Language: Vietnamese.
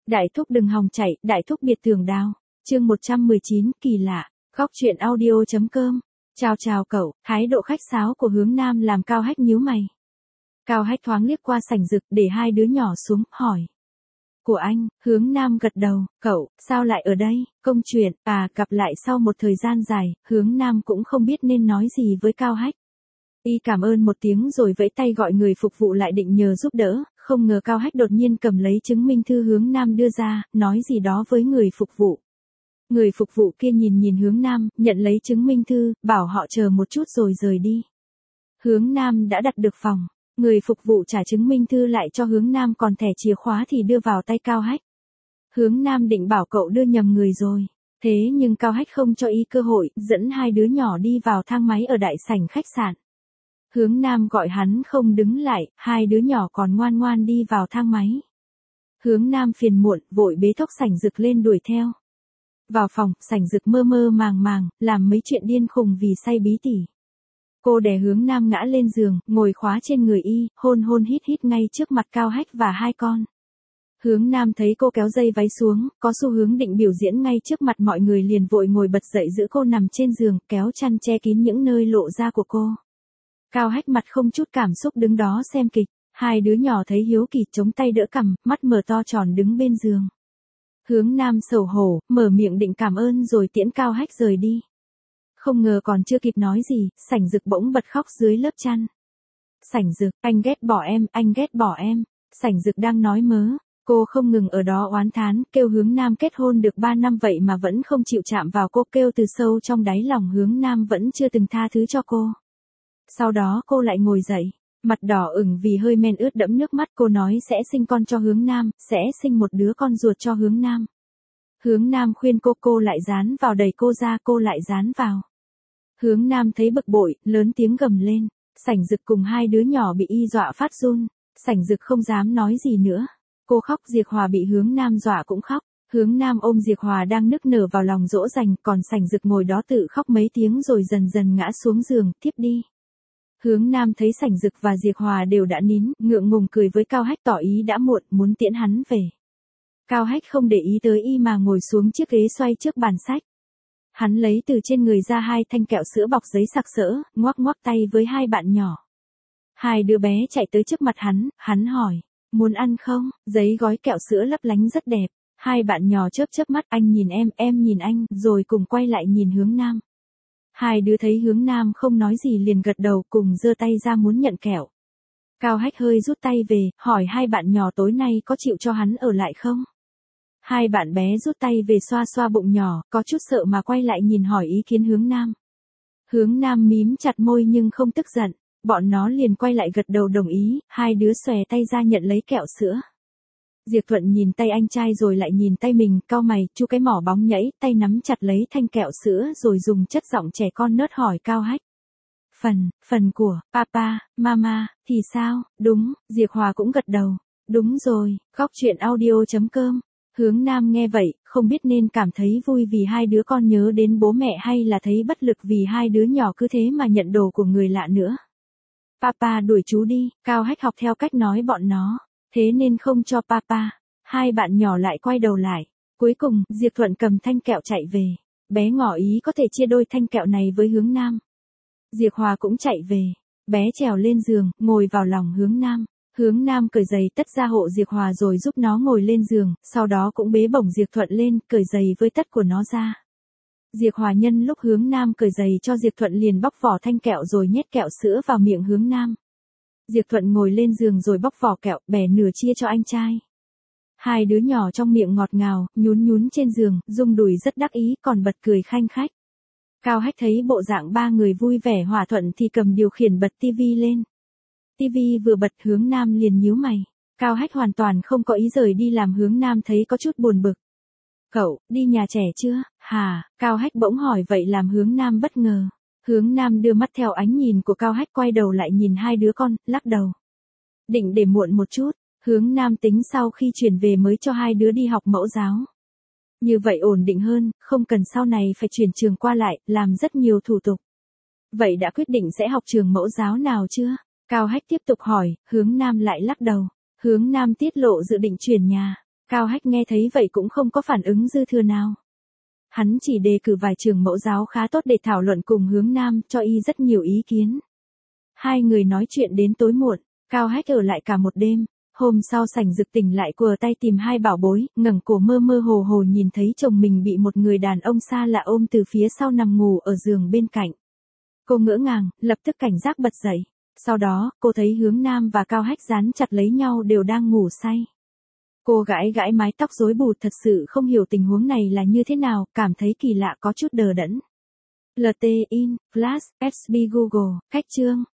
Đại thúc đừng hòng chạy, đại thúc biệt tường đao. Chương 119, kỳ lạ. Góc truyện audio.com. Chào cậu, thái độ khách sáo của Hướng Nam làm Cao Hách nhíu mày. Cao Hách thoáng liếc qua sảnh rực để hai đứa nhỏ xuống, hỏi. Của anh, Hướng Nam gật đầu, cậu, sao lại ở đây, công chuyện, gặp lại sau một thời gian dài, Hướng Nam cũng không biết nên nói gì với Cao Hách. Y cảm ơn một tiếng rồi vẫy tay gọi người phục vụ lại định nhờ giúp đỡ, không ngờ Cao Hách đột nhiên cầm lấy chứng minh thư Hướng Nam đưa ra, nói gì đó với người phục vụ. Người phục vụ kia nhìn Hướng Nam, nhận lấy chứng minh thư, bảo họ chờ một chút rồi rời đi. Hướng Nam đã đặt được phòng, người phục vụ trả chứng minh thư lại cho Hướng Nam, còn thẻ chìa khóa thì đưa vào tay Cao Hách. Hướng Nam định bảo cậu đưa nhầm người rồi, thế nhưng Cao Hách không cho y cơ hội, dẫn hai đứa nhỏ đi vào thang máy ở đại sảnh khách sạn. Hướng Nam gọi hắn không đứng lại, hai đứa nhỏ còn ngoan ngoan đi vào thang máy. Hướng Nam phiền muộn, vội bế thốc sảnh rực lên đuổi theo. Vào phòng, sảnh rực mơ màng, làm mấy chuyện điên khùng vì say bí tỉ. Cô đè Hướng Nam ngã lên giường, ngồi khóa trên người y, hôn hít ngay trước mặt Cao Hách và hai con. Hướng Nam thấy cô kéo dây váy xuống, có xu hướng định biểu diễn ngay trước mặt mọi người liền vội ngồi bật dậy giữ cô nằm trên giường, kéo chăn che kín những nơi lộ ra của cô. Cao Hách mặt không chút cảm xúc đứng đó xem kịch, hai đứa nhỏ thấy hiếu kỳ chống tay đỡ cằm, mắt mở to tròn đứng bên giường. Hướng Nam xấu hổ, mở miệng định cảm ơn rồi tiễn Cao Hách rời đi. Không ngờ còn chưa kịp nói gì, sảnh rực bỗng bật khóc dưới lớp chăn. Sảnh rực, anh ghét bỏ em, sảnh rực đang nói mớ. Cô không ngừng ở đó oán thán, kêu Hướng Nam kết hôn được 3 năm vậy mà vẫn không chịu chạm vào cô, kêu từ sâu trong đáy lòng Hướng Nam vẫn chưa từng tha thứ cho cô. Sau đó cô lại ngồi dậy, mặt đỏ ửng vì hơi men ướt đẫm nước mắt, cô nói sẽ sinh con cho Hướng Nam, sẽ sinh một đứa con ruột cho Hướng Nam. Hướng Nam khuyên cô lại dán vào, đẩy cô ra, cô lại dán vào. Hướng Nam thấy bực bội, lớn tiếng gầm lên, sảnh rực cùng hai đứa nhỏ bị y dọa phát run, sảnh rực không dám nói gì nữa. Cô khóc, Diệp Hòa bị Hướng Nam dọa cũng khóc. Hướng Nam ôm Diệp Hòa đang nức nở vào lòng dỗ dành, còn sảnh rực ngồi đó tự khóc mấy tiếng rồi dần dần ngã xuống giường, thiếp đi. Hướng Nam thấy sảnh rực và Diệp Hòa đều đã nín, ngượng ngùng cười với Cao Hách tỏ ý đã muộn, muốn tiễn hắn về. Cao Hách không để ý tới y mà ngồi xuống chiếc ghế xoay trước bàn sách. Hắn lấy từ trên người ra 2 thanh kẹo sữa bọc giấy sặc sỡ, ngoắc tay với hai bạn nhỏ. Hai đứa bé chạy tới trước mặt hắn hỏi, muốn ăn không? Giấy gói kẹo sữa lấp lánh rất đẹp. Hai bạn nhỏ chớp mắt, anh nhìn em nhìn anh, rồi cùng quay lại nhìn Hướng Nam. Hai đứa thấy Hướng Nam không nói gì liền gật đầu, cùng giơ tay ra muốn nhận kẹo. Cao Hách hơi rút tay về, hỏi hai bạn nhỏ tối nay có chịu cho hắn ở lại không? Hai bạn bé rút tay về xoa bụng nhỏ, có chút sợ mà quay lại nhìn hỏi ý kiến Hướng Nam. Hướng Nam mím chặt môi nhưng không tức giận, bọn nó liền quay lại gật đầu đồng ý, hai đứa xòe tay ra nhận lấy kẹo sữa. Diệp Thuận nhìn tay anh trai rồi lại nhìn tay mình, cau mày, chu cái mỏ bóng nhảy, tay nắm chặt lấy thanh kẹo sữa rồi dùng chất giọng trẻ con nớt hỏi Cao Hách. Phần của, papa, mama, thì sao, đúng, Diệp Hòa cũng gật đầu, đúng rồi, góc truyện audio.com. Hướng Nam nghe vậy, không biết nên cảm thấy vui vì hai đứa con nhớ đến bố mẹ hay là thấy bất lực vì hai đứa nhỏ cứ thế mà nhận đồ của người lạ nữa. Papa đuổi chú đi, Cao Hách học theo cách nói bọn nó, thế nên không cho papa. Hai bạn nhỏ lại quay đầu lại. Cuối cùng, Diệp Thuận cầm thanh kẹo chạy về. Bé ngỏ ý có thể chia đôi thanh kẹo này với Hướng Nam. Diệp Hòa cũng chạy về. Bé trèo lên giường, ngồi vào lòng Hướng Nam. Hướng Nam cởi giày tất ra hộ Diệp Hòa rồi giúp nó ngồi lên giường, sau đó cũng bế bổng Diệp Thuận lên, cởi giày với tất của nó ra. Diệp Hòa nhân lúc Hướng Nam cởi giày cho Diệp Thuận liền bóc vỏ thanh kẹo rồi nhét kẹo sữa vào miệng Hướng Nam. Diệp Thuận ngồi lên giường rồi bóc vỏ kẹo, bẻ nửa chia cho anh trai. Hai đứa nhỏ trong miệng ngọt ngào, nhún trên giường, rung đùi rất đắc ý, còn bật cười khanh khách. Cao Hách thấy bộ dạng ba người vui vẻ hòa thuận thì cầm điều khiển bật tivi lên. Tivi vừa bật Hướng Nam liền nhíu mày. Cao Hách hoàn toàn không có ý rời đi làm Hướng Nam thấy có chút buồn bực. Cậu, đi nhà trẻ chưa? Hả? Cao Hách bỗng hỏi vậy làm Hướng Nam bất ngờ. Hướng Nam đưa mắt theo ánh nhìn của Cao Hách quay đầu lại nhìn hai đứa con, lắc đầu. Định để muộn một chút, Hướng Nam tính sau khi chuyển về mới cho hai đứa đi học mẫu giáo. Như vậy ổn định hơn, không cần sau này phải chuyển trường qua lại, làm rất nhiều thủ tục. Vậy đã quyết định sẽ học trường mẫu giáo nào chưa? Cao Hách tiếp tục hỏi, Hướng Nam lại lắc đầu. Hướng Nam tiết lộ dự định chuyển nhà. Cao Hách nghe thấy vậy cũng không có phản ứng dư thừa nào. Hắn chỉ đề cử vài trường mẫu giáo khá tốt để thảo luận cùng Hướng Nam, cho y rất nhiều ý kiến. Hai người nói chuyện đến tối muộn, Cao Hách ở lại cả một đêm. Hôm sau Sảnh Dực tỉnh lại quờ tay tìm hai bảo bối, ngẩng cổ mơ mơ hồ hồ nhìn thấy chồng mình bị một người đàn ông xa lạ ôm từ phía sau nằm ngủ ở giường bên cạnh. Cô ngỡ ngàng, lập tức cảnh giác bật dậy. Sau đó, cô thấy Hướng Nam và Cao Hách dán chặt lấy nhau đều đang ngủ say. Cô gãi gãi mái tóc rối bù, thật sự không hiểu tình huống này là như thế nào, cảm thấy kỳ lạ có chút đờ đẫn. LT in, Flash, FB Google, cách chương.